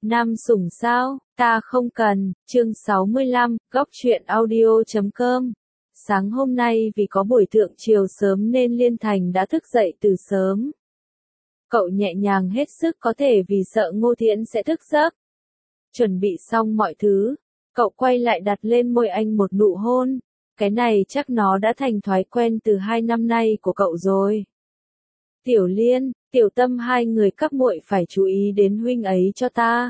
Nam sủng sao, ta không cần, chương 65, góc truyện audio.com. Sáng hôm nay vì có buổi thượng chiều sớm nên Liên Thành đã thức dậy từ sớm. Cậu nhẹ nhàng hết sức có thể vì sợ Ngô Thiễn sẽ thức giấc. Chuẩn bị xong mọi thứ, cậu quay lại đặt lên môi anh một nụ hôn. Cái này chắc nó đã thành thói quen từ 2 năm nay của cậu rồi. Tiểu Liên, Tiểu Tâm, hai người các muội phải chú ý đến huynh ấy cho ta.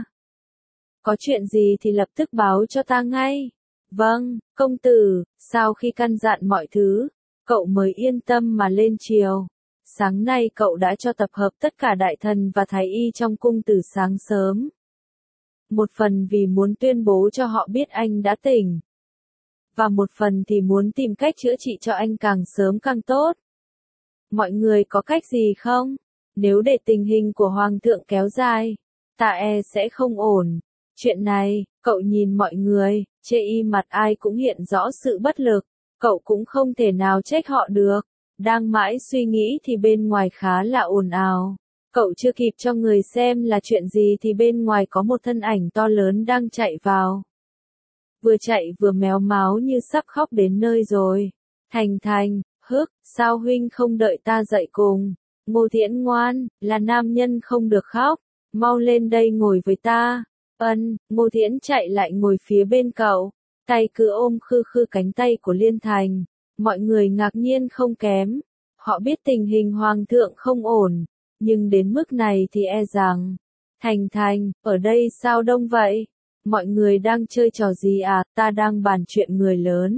Có chuyện gì thì lập tức báo cho ta ngay. Vâng, công tử. Sau khi căn dặn mọi thứ, cậu mới yên tâm mà lên triều. Sáng nay cậu đã cho tập hợp tất cả đại thần và thái y trong cung từ sáng sớm. Một phần vì muốn tuyên bố cho họ biết anh đã tỉnh. Và một phần thì muốn tìm cách chữa trị cho anh càng sớm càng tốt. Mọi người có cách gì không? Nếu để tình hình của Hoàng thượng kéo dài, ta sẽ không ổn. Chuyện này, cậu nhìn mọi người, chê y mặt ai cũng hiện rõ sự bất lực. Cậu cũng không thể nào trách họ được. Đang mãi suy nghĩ thì bên ngoài khá là ồn ào. Cậu chưa kịp cho người xem là chuyện gì thì bên ngoài có một thân ảnh to lớn đang chạy vào. Vừa chạy vừa méo máo như sắp khóc đến nơi rồi. Thành, sao huynh không đợi ta dậy cùng? Ngô Thiễn ngoan, là nam nhân không được khóc. Mau lên đây ngồi với ta. Ngô Thiễn chạy lại ngồi phía bên cậu. Tay cứ ôm khư khư cánh tay của Liên Thành. Mọi người ngạc nhiên không kém. Họ biết tình hình Hoàng thượng không ổn. Nhưng đến mức này thì rằng. Thành, ở đây sao đông vậy? Mọi người đang chơi trò gì à? Ta đang bàn chuyện người lớn.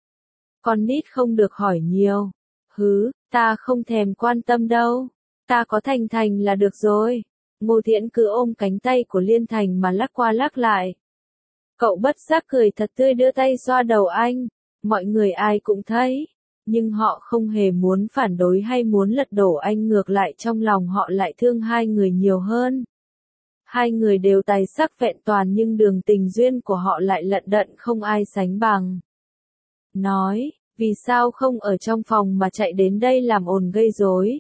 Con nít không được hỏi nhiều. Ta không thèm quan tâm đâu. Ta có Thành là được rồi. Ngô Thiễn cứ ôm cánh tay của Liên Thành mà lắc qua lắc lại. Cậu bất giác cười thật tươi đưa tay xoa đầu anh. Mọi người ai cũng thấy. Nhưng họ không hề muốn phản đối hay muốn lật đổ anh, ngược lại trong lòng họ lại thương hai người nhiều hơn. Hai người đều tài sắc vẹn toàn nhưng đường tình duyên của họ lại lận đận không ai sánh bằng. Nói, vì sao không ở trong phòng mà chạy đến đây làm ồn gây rối?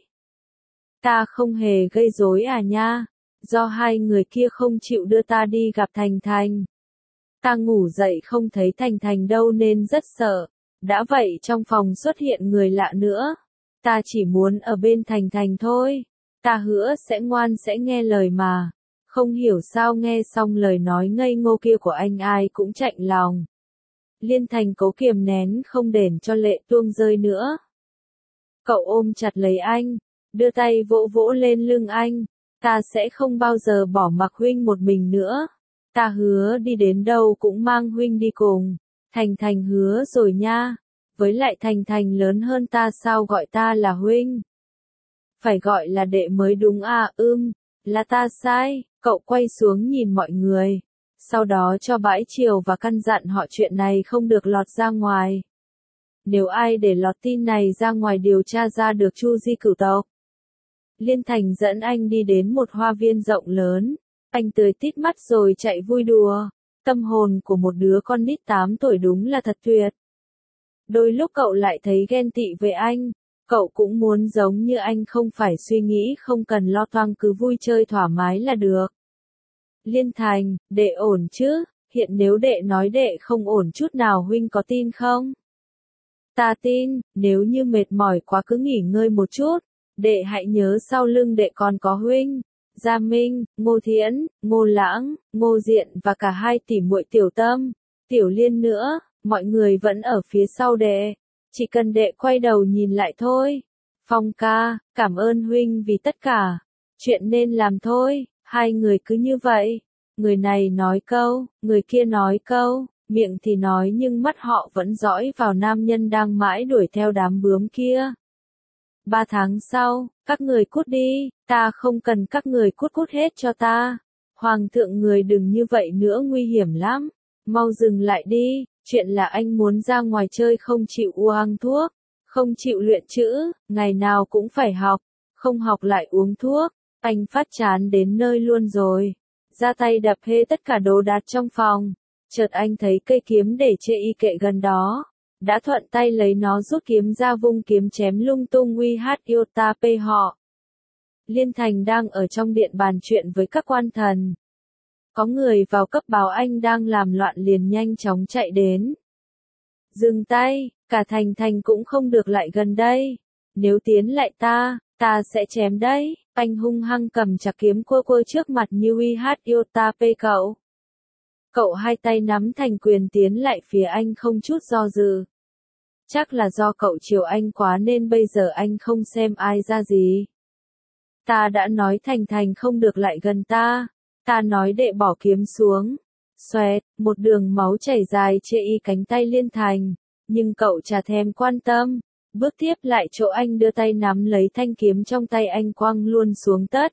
Ta không hề gây rối à nha, do hai người kia không chịu đưa ta đi gặp Thành. Ta ngủ dậy không thấy Thành đâu nên rất sợ, đã vậy trong phòng xuất hiện người lạ nữa. Ta chỉ muốn ở bên Thành thôi, ta hứa sẽ ngoan sẽ nghe lời mà. Không hiểu sao nghe xong lời nói ngây ngô kia của anh ai cũng chạnh lòng. Liên Thành cố kiềm nén không để cho lệ tuông rơi nữa. Cậu ôm chặt lấy anh, đưa tay vỗ vỗ lên lưng anh. Ta sẽ không bao giờ bỏ mặc huynh một mình nữa. Ta hứa đi đến đâu cũng mang huynh đi cùng. Thành hứa rồi nha. Với lại Thành lớn hơn ta sao gọi ta là huynh? Phải gọi là đệ mới đúng à? Là ta sai. Cậu quay xuống nhìn mọi người. Sau đó cho bãi chiều và căn dặn họ chuyện này không được lọt ra ngoài. Nếu ai để lọt tin này ra ngoài điều tra ra được Chu Di cửu tộc. Liên Thành dẫn anh đi đến một hoa viên rộng lớn. Anh tươi tít mắt rồi chạy vui đùa. Tâm hồn của một đứa con nít 8 tuổi đúng là thật tuyệt. Đôi lúc cậu lại thấy ghen tị với anh. Cậu cũng muốn giống như anh, không phải suy nghĩ không cần lo toang, cứ vui chơi thoải mái là được. Liên Thành, đệ ổn chứ? Hiện nếu đệ nói đệ không ổn chút nào huynh có tin không? Ta tin, nếu như mệt mỏi quá cứ nghỉ ngơi một chút. Đệ hãy nhớ sau lưng đệ còn có huynh, Gia Minh, Ngô Thiễn, Ngô Lãng, Ngô Diện và cả hai tỷ muội Tiểu Tâm, Tiểu Liên nữa. Mọi người vẫn ở phía sau đệ. Chỉ cần đệ quay đầu nhìn lại thôi. Phong ca, cảm ơn huynh vì tất cả. Chuyện nên làm thôi. Hai người cứ như vậy. Người này nói câu, người kia nói câu. Miệng thì nói nhưng mắt họ vẫn dõi vào nam nhân đang mãi đuổi theo đám bướm kia. 3 tháng sau, các người cút đi. Ta không cần các người cút hết cho ta. Hoàng thượng người đừng như vậy nữa, nguy hiểm lắm. Mau dừng lại đi. Chuyện là anh muốn ra ngoài chơi không chịu uống thuốc, không chịu luyện chữ, ngày nào cũng phải học, không học lại uống thuốc. Anh phát chán đến nơi luôn rồi. Ra tay đập hê tất cả đồ đạc trong phòng. Chợt anh thấy cây kiếm để chê y kệ gần đó. Đã thuận tay lấy nó rút kiếm ra vung kiếm chém lung tung uy hát iota p họ. Liên Thành đang ở trong điện bàn chuyện với các quan thần. Có người vào cấp báo anh đang làm loạn liền nhanh chóng chạy đến. Dừng tay, cả Thành Thành cũng không được lại gần đây. Nếu tiến lại ta sẽ chém đấy. Anh hung hăng cầm chặt kiếm quơ quơ trước mặt như uy hát yêu ta pê cậu. Cậu hai tay nắm thành quyền tiến lại phía anh không chút do dự. Chắc là do cậu chiều anh quá nên bây giờ anh không xem ai ra gì. Ta đã nói Thành Thành không được lại gần ta. Ta nói đệ bỏ kiếm xuống. Xoẹt, một đường máu chảy dài chê y cánh tay Liên Thành. Nhưng cậu chả thèm quan tâm. Bước tiếp lại chỗ anh đưa tay nắm lấy thanh kiếm trong tay anh quăng luôn xuống tất.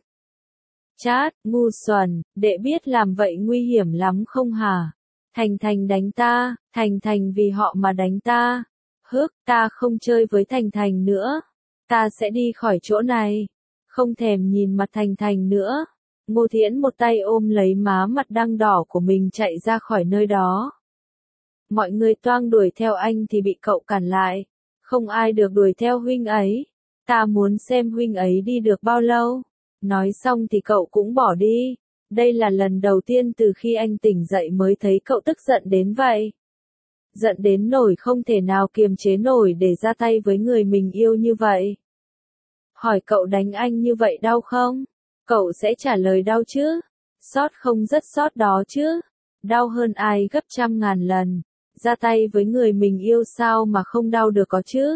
Chát, ngu xuẩn, đệ biết làm vậy nguy hiểm lắm không hả? Thành Thành đánh ta, Thành Thành vì họ mà đánh ta. Hức, ta không chơi với Thành Thành nữa. Ta sẽ đi khỏi chỗ này. Không thèm nhìn mặt Thành Thành nữa. Ngô Thiễn một tay ôm lấy má mặt đang đỏ của mình chạy ra khỏi nơi đó. Mọi người toang đuổi theo anh thì bị cậu cản lại. Không ai được đuổi theo huynh ấy. Ta muốn xem huynh ấy đi được bao lâu. Nói xong thì cậu cũng bỏ đi. Đây là lần đầu tiên từ khi anh tỉnh dậy mới thấy cậu tức giận đến vậy. Giận đến nổi không thể nào kiềm chế nổi để ra tay với người mình yêu như vậy. Hỏi cậu đánh anh như vậy đau không? Cậu sẽ trả lời đau chứ? Xót không rất xót đó chứ? Đau hơn ai gấp trăm ngàn lần. Ra tay với người mình yêu sao mà không đau được có chứ?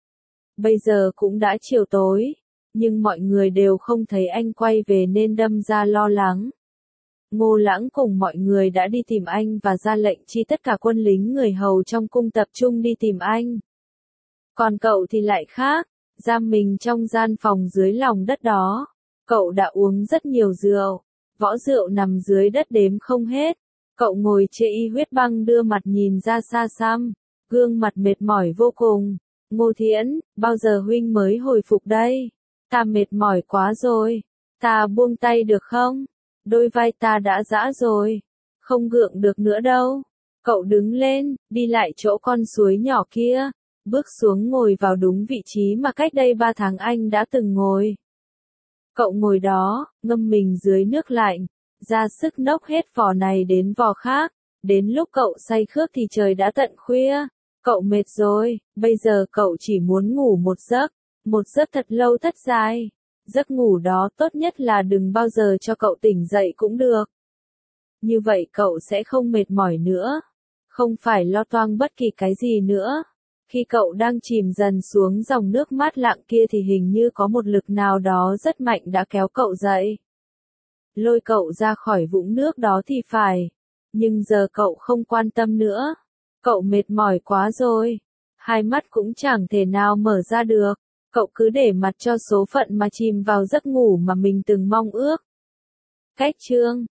Bây giờ cũng đã chiều tối. Nhưng mọi người đều không thấy anh quay về nên đâm ra lo lắng. Ngô Lãng cùng mọi người đã đi tìm anh và ra lệnh chi tất cả quân lính người hầu trong cung tập trung đi tìm anh. Còn cậu thì lại khác, giam mình trong gian phòng dưới lòng đất đó. Cậu đã uống rất nhiều rượu, võ rượu nằm dưới đất đếm không hết. Cậu ngồi chê y huyết băng đưa mặt nhìn ra xa xăm, gương mặt mệt mỏi vô cùng. Ngô Thiễn, bao giờ huynh mới hồi phục đây? Ta mệt mỏi quá rồi. Ta buông tay được không? Đôi vai ta đã rã rồi. Không gượng được nữa đâu. Cậu đứng lên, đi lại chỗ con suối nhỏ kia. Bước xuống ngồi vào đúng vị trí mà cách đây 3 tháng anh đã từng ngồi. Cậu ngồi đó, ngâm mình dưới nước lạnh. Ra sức nốc hết vò này đến vò khác. Đến lúc cậu say khướt thì trời đã tận khuya. Cậu mệt rồi, bây giờ cậu chỉ muốn ngủ một giấc. Một giấc thật lâu thật dài. Giấc ngủ đó tốt nhất là đừng bao giờ cho cậu tỉnh dậy cũng được. Như vậy cậu sẽ không mệt mỏi nữa. Không phải lo toang bất kỳ cái gì nữa. Khi cậu đang chìm dần xuống dòng nước mát lặng kia thì hình như có một lực nào đó rất mạnh đã kéo cậu dậy. Lôi cậu ra khỏi vũng nước đó thì phải. Nhưng giờ cậu không quan tâm nữa. Cậu mệt mỏi quá rồi. Hai mắt cũng chẳng thể nào mở ra được. Cậu cứ để mặt cho số phận mà chìm vào giấc ngủ mà mình từng mong ước. Cách chương